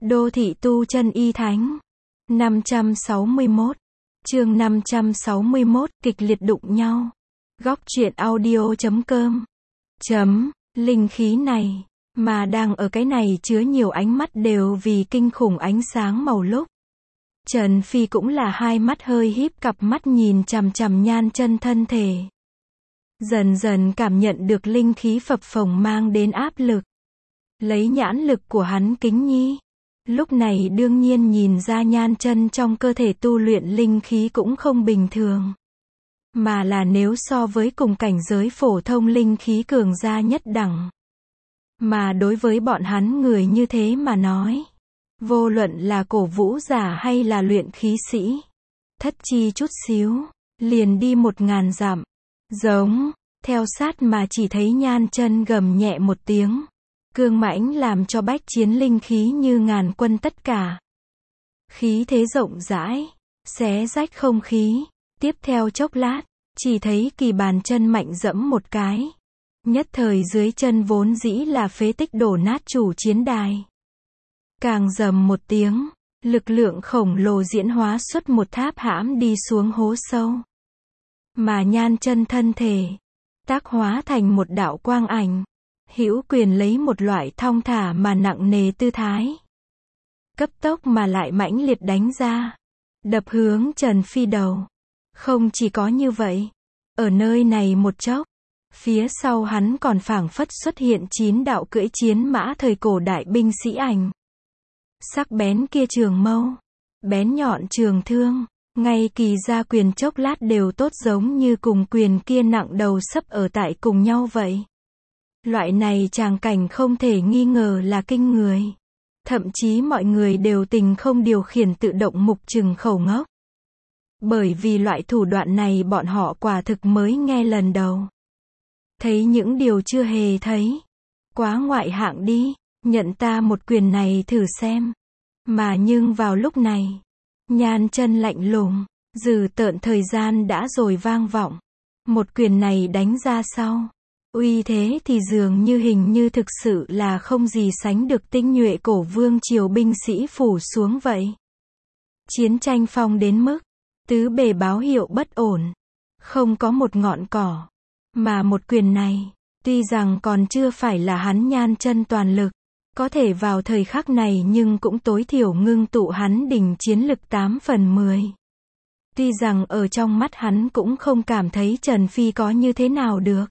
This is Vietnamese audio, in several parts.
Đô thị tu chân y thánh. 561. Chương 561, kịch liệt đụng nhau. Góc truyện audio.com. Linh khí này, mà đang ở cái này chứa nhiều ánh mắt đều vì kinh khủng ánh sáng màu lúc. Trần Phi cũng là hai mắt hơi híp, cặp mắt nhìn chằm chằm Nhan Chân thân thể. Dần dần cảm nhận được linh khí phập phồng mang đến áp lực. Lấy nhãn lực của hắn kính nhi, lúc này đương nhiên nhìn ra Nhan Chân trong cơ thể tu luyện linh khí cũng không bình thường. Mà là nếu so với cùng cảnh giới phổ thông linh khí cường gia nhất đẳng. Mà đối với bọn hắn người như thế mà nói, vô luận là cổ vũ giả hay là luyện khí sĩ, thất chi chút xíu, liền đi 1000 dặm. Giống, theo sát mà chỉ thấy Nhan Chân gầm nhẹ một tiếng. Cương mãnh làm cho bách chiến linh khí như ngàn quân tất cả. Khí thế rộng rãi, xé rách không khí. Tiếp theo chốc lát, chỉ thấy kỳ bàn chân mạnh dẫm một cái. Nhất thời dưới chân vốn dĩ là phế tích đổ nát chủ chiến đài. Càng rầm một tiếng, lực lượng khổng lồ diễn hóa xuất một tháp hãm đi xuống hố sâu. Mà Nhan Chân thân thể, tác hóa thành một đạo quang ảnh. Hữu quyền lấy một loại thong thả mà nặng nề tư thái. Cấp tốc mà lại mãnh liệt đánh ra. Đập hướng Trần Phi đầu. Không chỉ có như vậy. Ở nơi này một chốc. Phía sau hắn còn phảng phất xuất hiện 9 đạo cưỡi chiến mã thời cổ đại binh sĩ ảnh. Sắc bén kia trường mâu. Bén nhọn trường thương. Ngay kỳ ra quyền chốc lát đều tốt giống như cùng quyền kia nặng đầu sấp ở tại cùng nhau vậy. Loại này tràng cảnh không thể nghi ngờ là kinh người. Thậm chí mọi người đều tình không điều khiển tự động mục trừng khẩu ngốc. Bởi vì loại thủ đoạn này bọn họ quả thực mới nghe lần đầu. Thấy những điều chưa hề thấy. Quá ngoại hạng đi, nhận ta một quyền này thử xem. Mà nhưng vào lúc này, Nhan Chân lạnh lùng, dừ tợn thời gian đã rồi vang vọng. Một quyền này đánh ra sau. Uy thế thì dường như hình như thực sự là không gì sánh được tinh nhuệ cổ vương triều binh sĩ phủ xuống vậy. Chiến tranh phong đến mức, tứ bề báo hiệu bất ổn. Không có một ngọn cỏ. Mà một quyền này, tuy rằng còn chưa phải là hắn Nhan Chân toàn lực, có thể vào thời khắc này nhưng cũng tối thiểu ngưng tụ hắn đỉnh chiến lực 8 phần 10. Tuy rằng ở trong mắt hắn cũng không cảm thấy Trần Phi có như thế nào được.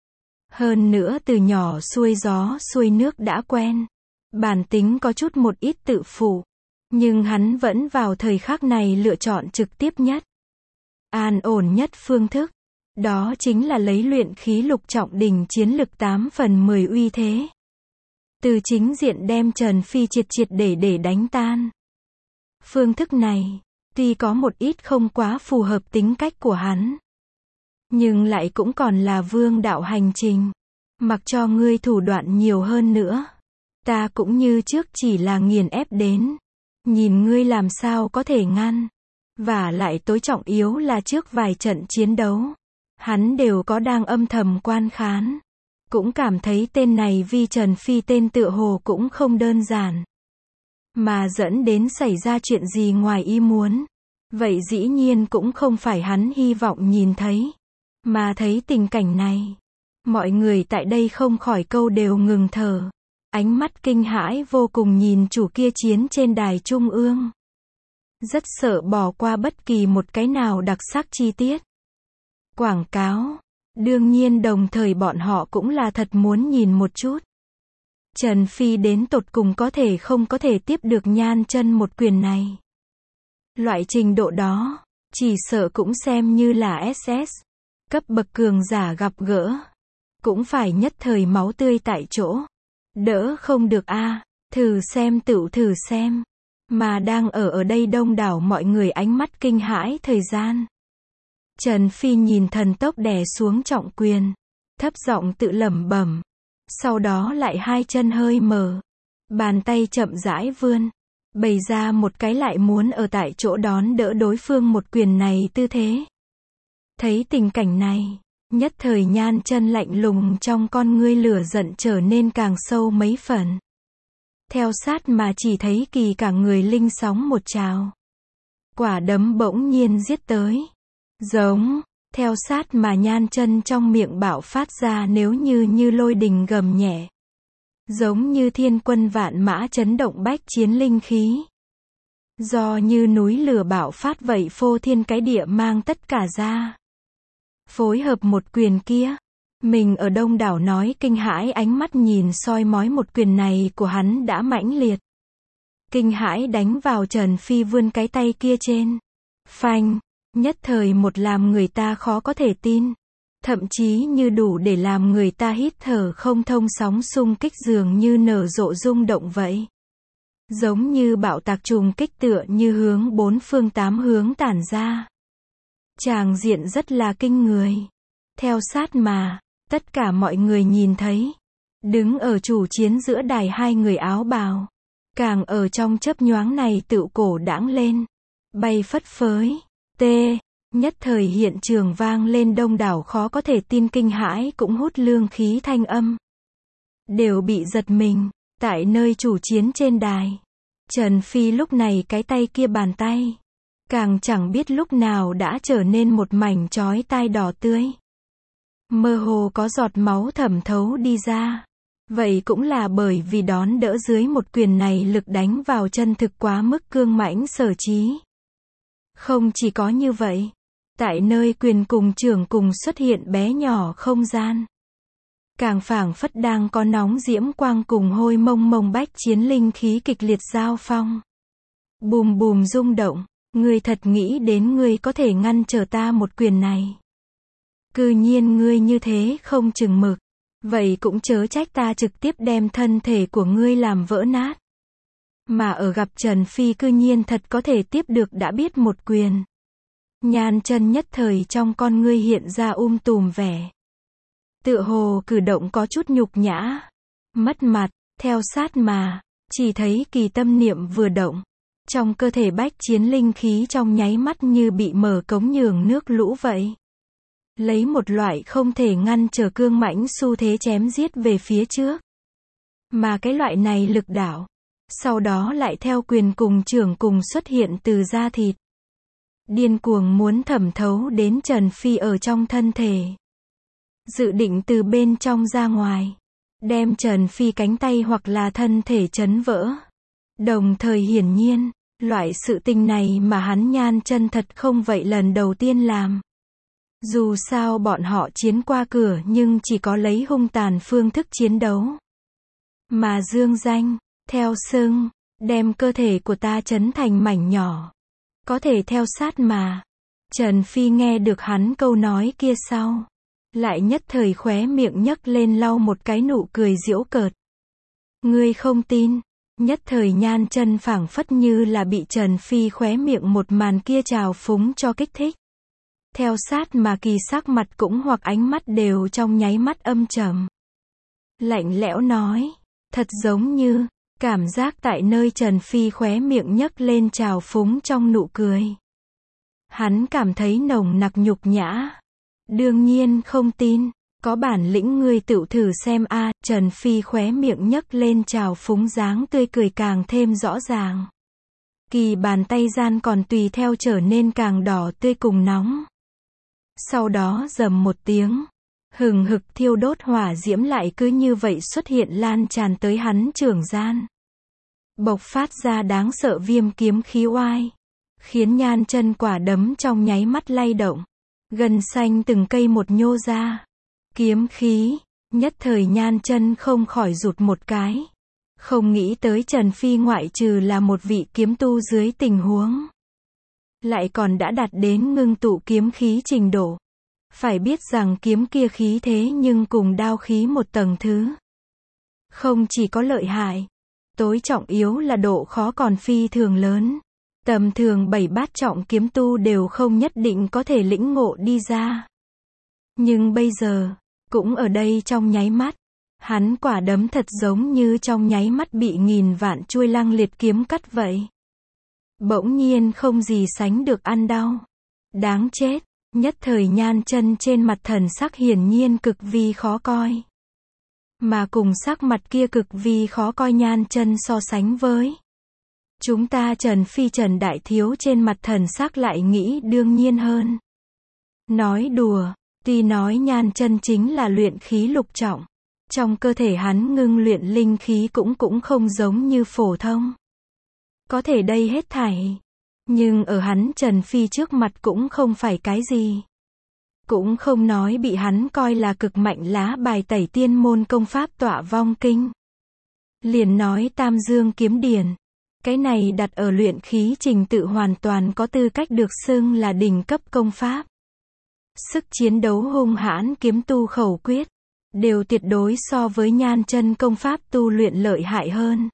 Hơn nữa từ nhỏ xuôi gió xuôi nước đã quen. Bản tính có chút một ít tự phụ. Nhưng hắn vẫn vào thời khắc này lựa chọn trực tiếp nhất. An ổn nhất phương thức. Đó chính là lấy luyện khí lục trọng đỉnh chiến lực 8 phần 10 uy thế. Từ chính diện đem Trần Phi triệt triệt để đánh tan. Phương thức này, tuy có một ít không quá phù hợp tính cách của hắn. Nhưng lại cũng còn là vương đạo hành trình. Mặc cho ngươi thủ đoạn nhiều hơn nữa. Ta cũng như trước chỉ là nghiền ép đến. Nhìn ngươi làm sao có thể ngăn. Và lại tối trọng yếu là trước vài trận chiến đấu. Hắn đều có đang âm thầm quan khán. Cũng cảm thấy tên này Vi Trần Phi tên tựa hồ cũng không đơn giản. Mà dẫn đến xảy ra chuyện gì ngoài ý muốn. Vậy dĩ nhiên cũng không phải hắn hy vọng nhìn thấy. Mà thấy tình cảnh này, mọi người tại đây không khỏi câu đều ngừng thở. Ánh mắt kinh hãi vô cùng nhìn chủ kia chiến trên đài trung ương. Rất sợ bỏ qua bất kỳ một cái nào đặc sắc chi tiết. Quảng cáo. Đương nhiên đồng thời bọn họ cũng là thật muốn nhìn một chút. Trần Phi đến tột cùng có thể không có thể tiếp được Nhan Chân một quyền này. Loại trình độ đó, chỉ sợ cũng xem như là SS. Cấp bậc cường giả gặp gỡ. Cũng phải nhất thời máu tươi tại chỗ. Đỡ không được a. Thử xem tựu thử xem. Mà đang ở đây đông đảo mọi người ánh mắt kinh hãi thời gian. Trần Phi nhìn thần tốc đè xuống trọng quyền. Thấp giọng tự lẩm bẩm. Sau đó lại hai chân hơi mở. Bàn tay chậm rãi vươn. Bày ra một cái lại muốn ở tại chỗ đón đỡ đối phương một quyền này tư thế. Thấy tình cảnh này, nhất thời Nhan Chân lạnh lùng trong con ngươi lửa giận trở nên càng sâu mấy phần. Theo sát mà chỉ thấy Kỳ cả người linh sóng một trào. Quả đấm bỗng nhiên giết tới. Giống. Theo sát mà Nhan Chân trong miệng bạo phát ra nếu như lôi đình gầm nhẹ. Giống như thiên quân vạn mã chấn động bách chiến linh khí. Do như núi lửa bạo phát vậy phô thiên cái địa mang tất cả ra. Phối hợp một quyền kia. Mình ở đông đảo nói kinh hãi ánh mắt nhìn soi mói một quyền này của hắn đã mãnh liệt. Kinh hãi đánh vào Trần Phi vươn cái tay kia trên. Phanh. Nhất thời một làm người ta khó có thể tin. Thậm chí như đủ để làm người ta hít thở không thông sóng xung kích dường như nở rộ rung động vậy. Giống như bạo tạc trùng kích tựa như hướng bốn phương tám hướng tản ra. Tràng diện rất là kinh người. Theo sát mà, tất cả mọi người nhìn thấy. Đứng ở chủ chiến giữa đài hai người áo bào. Càng ở trong chớp nhoáng này tựu cổ đãng lên. Bay phất phới. Nhất thời hiện trường vang lên đông đảo khó có thể tin kinh hãi cũng hút lương khí thanh âm. Đều bị giật mình. Tại nơi chủ chiến trên đài. Trần Phi lúc này cái tay kia bàn tay. Càng chẳng biết lúc nào đã trở nên một mảnh chói tai đỏ tươi. Mơ hồ có giọt máu thẩm thấu đi ra. Vậy cũng là bởi vì đón đỡ dưới một quyền này lực đánh vào chân thực quá mức cương mãnh sở trí. Không chỉ có như vậy. Tại nơi quyền cùng trưởng cùng xuất hiện bé nhỏ không gian. Càng phảng phất đang có nóng diễm quang cùng hôi mông mông bách chiến linh khí kịch liệt giao phong. Bùm bùm rung động. Ngươi thật nghĩ đến ngươi có thể ngăn trở ta một quyền này. Cư nhiên ngươi như thế không chừng mực. Vậy cũng chớ trách ta trực tiếp đem thân thể của ngươi làm vỡ nát. Mà ở gặp Trần Phi cư nhiên thật có thể tiếp được đã biết một quyền. Nhan Chân nhất thời trong con ngươi hiện ra tùm vẻ. Tựa hồ cử động có chút nhục nhã. Mất mặt. Theo sát mà. Chỉ thấy Kỳ tâm niệm vừa động. Trong cơ thể bách chiến linh khí trong nháy mắt như bị mở cống nhường nước lũ vậy. Lấy một loại không thể ngăn trở cương mãnh xu thế chém giết về phía trước. Mà cái loại này lực đảo. Sau đó lại theo quyền cùng trưởng cùng xuất hiện từ da thịt. Điên cuồng muốn thẩm thấu đến Trần Phi ở trong thân thể. Dự định từ bên trong ra ngoài. Đem Trần Phi cánh tay hoặc là thân thể chấn vỡ. Đồng thời hiển nhiên, loại sự tình này mà hắn Nhan Chân thật không vậy lần đầu tiên làm. Dù sao bọn họ chiến qua cửa nhưng chỉ có lấy hung tàn phương thức chiến đấu. Mà dương danh, theo xưng, đem cơ thể của ta chấn thành mảnh nhỏ. Có thể theo sát mà. Trần Phi nghe được hắn câu nói kia sau. Lại nhất thời khóe miệng nhấc lên lau một cái nụ cười giễu cợt. Ngươi không tin. Nhất thời Nhan Chân phảng phất như là bị Trần Phi khóe miệng một màn kia trào phúng cho kích thích. Theo sát mà Kỳ sắc mặt cũng hoặc ánh mắt đều trong nháy mắt âm trầm. Lạnh lẽo nói. Thật giống như, cảm giác tại nơi Trần Phi khóe miệng nhấc lên trào phúng trong nụ cười. Hắn cảm thấy nồng nặc nhục nhã. Đương nhiên không tin. Có bản lĩnh ngươi tự thử xem a. Trần Phi khóe miệng nhấc lên trào phúng dáng tươi cười càng thêm rõ ràng. Kỳ bàn tay gian còn tùy theo trở nên càng đỏ tươi cùng nóng. Sau đó rầm một tiếng. Hừng hực thiêu đốt hỏa diễm lại cứ như vậy xuất hiện lan tràn tới hắn trưởng gian. Bộc phát ra đáng sợ viêm kiếm khí oai. Khiến Nhan Chân quả đấm trong nháy mắt lay động. Gân xanh từng cây một nhô ra. Kiếm khí. Nhất thời Nhan Chân không khỏi rụt một cái. Không nghĩ tới Trần Phi ngoại trừ là một vị kiếm tu dưới tình huống. Lại còn đã đạt đến ngưng tụ kiếm khí trình độ. Phải biết rằng kiếm kia khí thế nhưng cùng đao khí một tầng thứ. Không chỉ có lợi hại. Tối trọng yếu là độ khó còn phi thường lớn. Tầm thường 7-8 trọng kiếm tu đều không nhất định có thể lĩnh ngộ đi ra. Nhưng bây giờ, cũng ở đây trong nháy mắt. Hắn quả đấm thật giống như trong nháy mắt bị nghìn vạn chuôi lăng liệt kiếm cắt vậy. Bỗng nhiên không gì sánh được ăn đau. Đáng chết. Nhất thời Nhan Chân trên mặt thần sắc hiển nhiên cực vi khó coi. mà cùng sắc mặt kia cực vì khó coi Nhan Chân so sánh với. Chúng ta Trần Phi Trần Đại Thiếu trên mặt thần sắc lại nghĩ đương nhiên hơn. Nói đùa, tuy nói Nhan Chân chính là luyện khí lục trọng. Trong cơ thể hắn ngưng luyện linh khí cũng không giống như phổ thông. Có thể đây hết thảy. Nhưng ở hắn Trần Phi trước mặt cũng không phải cái gì. Cũng không nói bị hắn coi là cực mạnh lá bài tẩy tiên môn công pháp Tọa Vong Kinh. Liền nói Tam Dương Kiếm Điển. Cái này đặt ở luyện khí trình tự hoàn toàn có tư cách được xưng là đỉnh cấp công pháp. Sức chiến đấu hung hãn kiếm tu khẩu quyết. Đều tuyệt đối so với Nhan Chân công pháp tu luyện lợi hại hơn.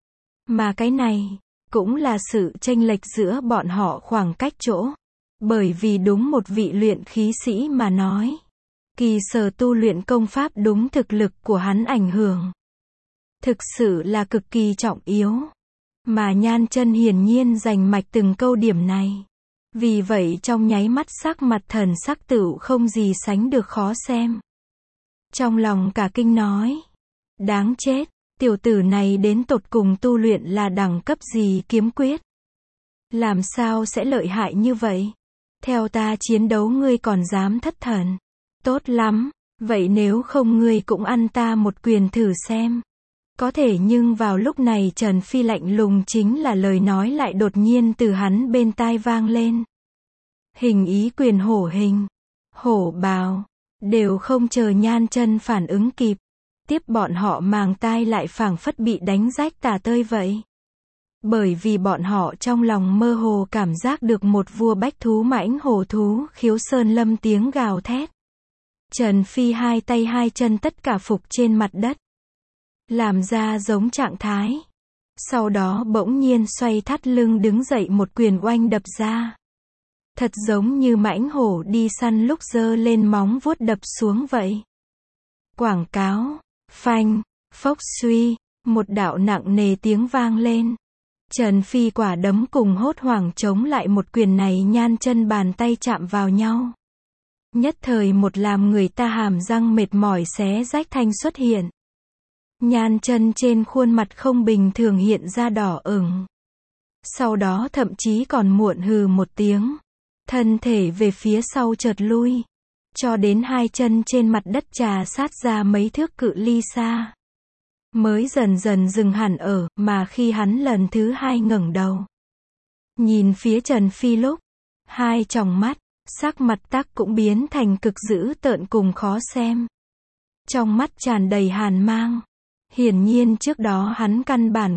Mà cái này, cũng là sự chênh lệch giữa bọn họ khoảng cách chỗ. Bởi vì đúng một vị luyện khí sĩ mà nói. Kỳ sở tu luyện công pháp đúng thực lực của hắn ảnh hưởng. Thực sự là cực kỳ trọng yếu. Mà Nhan Chân hiển nhiên giành mạch từng câu điểm này. Vì vậy trong nháy mắt sắc mặt thần sắc tựu không gì sánh được khó xem. Trong lòng cả kinh nói. Đáng chết, tiểu tử này đến tột cùng tu luyện là đẳng cấp gì kiếm quyết. Làm sao sẽ lợi hại như vậy? Theo ta chiến đấu ngươi còn dám thất thần. Tốt lắm, vậy nếu không ngươi cũng ăn ta một quyền thử xem. Có thể nhưng vào lúc này Trần Phi lạnh lùng chính là lời nói lại đột nhiên từ hắn bên tai vang lên. Hình ý quyền hổ hình, hổ bào, đều không chờ Nhan Chân phản ứng kịp. Tiếp bọn họ màng tai lại phảng phất bị đánh rách tả tơi vậy. Bởi vì bọn họ trong lòng mơ hồ cảm giác được một vua bách thú mãnh hổ thú khiếu sơn lâm tiếng gào thét. Trần Phi hai tay hai chân tất cả phục trên mặt đất. Làm ra giống trạng thái. Sau đó bỗng nhiên xoay thắt lưng đứng dậy một quyền oanh đập ra. Thật giống như mãnh hổ đi săn lúc giơ lên móng vuốt đập xuống vậy. Quảng cáo, phanh, phốc suy, một đạo nặng nề tiếng vang lên. Trần Phi quả đấm cùng hốt hoảng chống lại một quyền này Nhan Chân bàn tay chạm vào nhau. Nhất thời một làm người ta hàm răng mệt mỏi xé rách thanh xuất hiện. Nhan Chân trên khuôn mặt không bình thường hiện ra đỏ ửng. Sau đó thậm chí còn muộn hừ một tiếng. Thân thể về phía sau chợt lui. Cho đến hai chân trên mặt đất trà sát ra mấy thước cự ly xa. Mới dần dần dừng hẳn ở, mà khi hắn lần thứ hai ngẩng đầu. Nhìn phía Trần Phi lúc, hai tròng mắt, sắc mặt tắc cũng biến thành cực dữ tợn cùng khó xem. Trong mắt tràn đầy hàn mang. Hiển nhiên trước đó hắn căn bản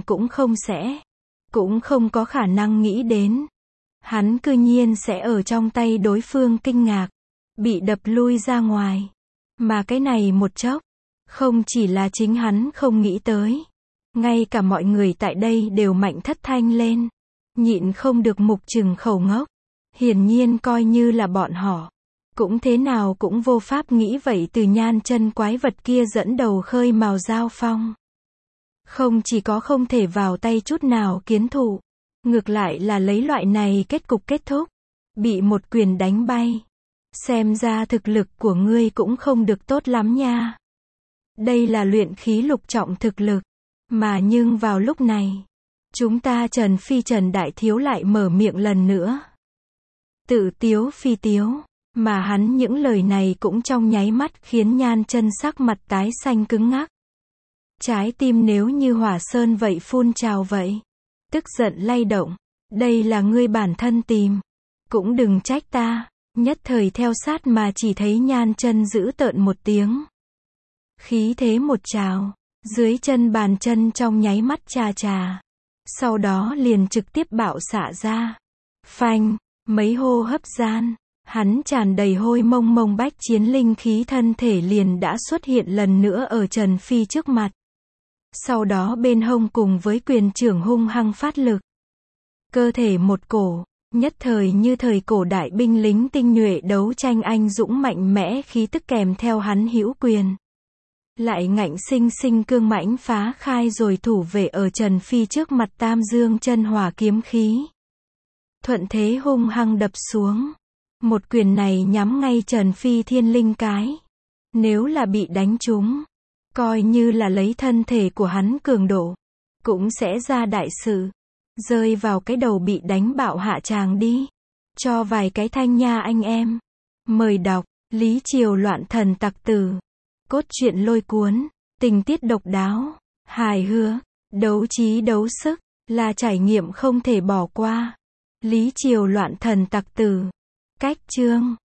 cũng không có khả năng nghĩ đến. Hắn cư nhiên sẽ ở trong tay đối phương kinh ngạc, bị đập lui ra ngoài. Mà cái này một chốc, không chỉ là chính hắn không nghĩ tới. Ngay cả mọi người tại đây đều mạnh thất thanh lên. Nhịn không được mục trừng khẩu ngốc. Hiển nhiên coi như là bọn họ. Cũng thế nào cũng vô pháp nghĩ vậy từ Nhan Chân quái vật kia dẫn đầu khơi mào giao phong. Không chỉ có không thể vào tay chút nào kiến thụ. Ngược lại là lấy loại này kết cục kết thúc. Bị một quyền đánh bay. Xem ra thực lực của ngươi cũng không được tốt lắm nha. Đây là luyện khí lục trọng thực lực. Mà nhưng vào lúc này, chúng ta Trần Phi Trần Đại Thiếu lại mở miệng lần nữa. Tự tiếu phi tiếu. Mà hắn những lời này cũng trong nháy mắt khiến Nhan Chân sắc mặt tái xanh cứng ngắc. Trái tim nếu như hỏa sơn vậy phun trào vậy. Tức giận lay động. Đây là ngươi bản thân tìm. Cũng đừng trách ta. Nhất thời theo sát mà chỉ thấy Nhan Chân giữ tợn một tiếng. Khí thế một trào. Dưới chân bàn chân trong nháy mắt chà chà. Sau đó liền trực tiếp bạo xạ ra. Phanh. Mấy hô hấp gian. Hắn tràn đầy hôi mông mông bách chiến linh khí thân thể liền đã xuất hiện lần nữa ở Trần Phi trước mặt. Sau đó bên hông cùng với quyền trưởng hung hăng phát lực. Cơ thể một cổ, nhất thời như thời cổ đại binh lính tinh nhuệ đấu tranh anh dũng mạnh mẽ khí tức kèm theo hắn hữu quyền. Lại ngạnh sinh sinh cương mãnh phá khai rồi thủ vệ ở Trần Phi trước mặt Tam Dương chân hỏa kiếm khí. Thuận thế hung hăng đập xuống. Một quyền này nhắm ngay Trần Phi thiên linh cái. Nếu là bị đánh trúng, Coi như là lấy thân thể của hắn cường độ, cũng sẽ ra đại sự. Rơi vào cái đầu bị đánh bạo hạ tràng đi. Cho vài cái thanh nha anh em. Mời đọc, Lý Triều loạn thần tặc tử. Cốt truyện lôi cuốn, tình tiết độc đáo, hài hước, đấu trí đấu sức, là trải nghiệm không thể bỏ qua. Lý Triều loạn thần tặc tử. Cách chương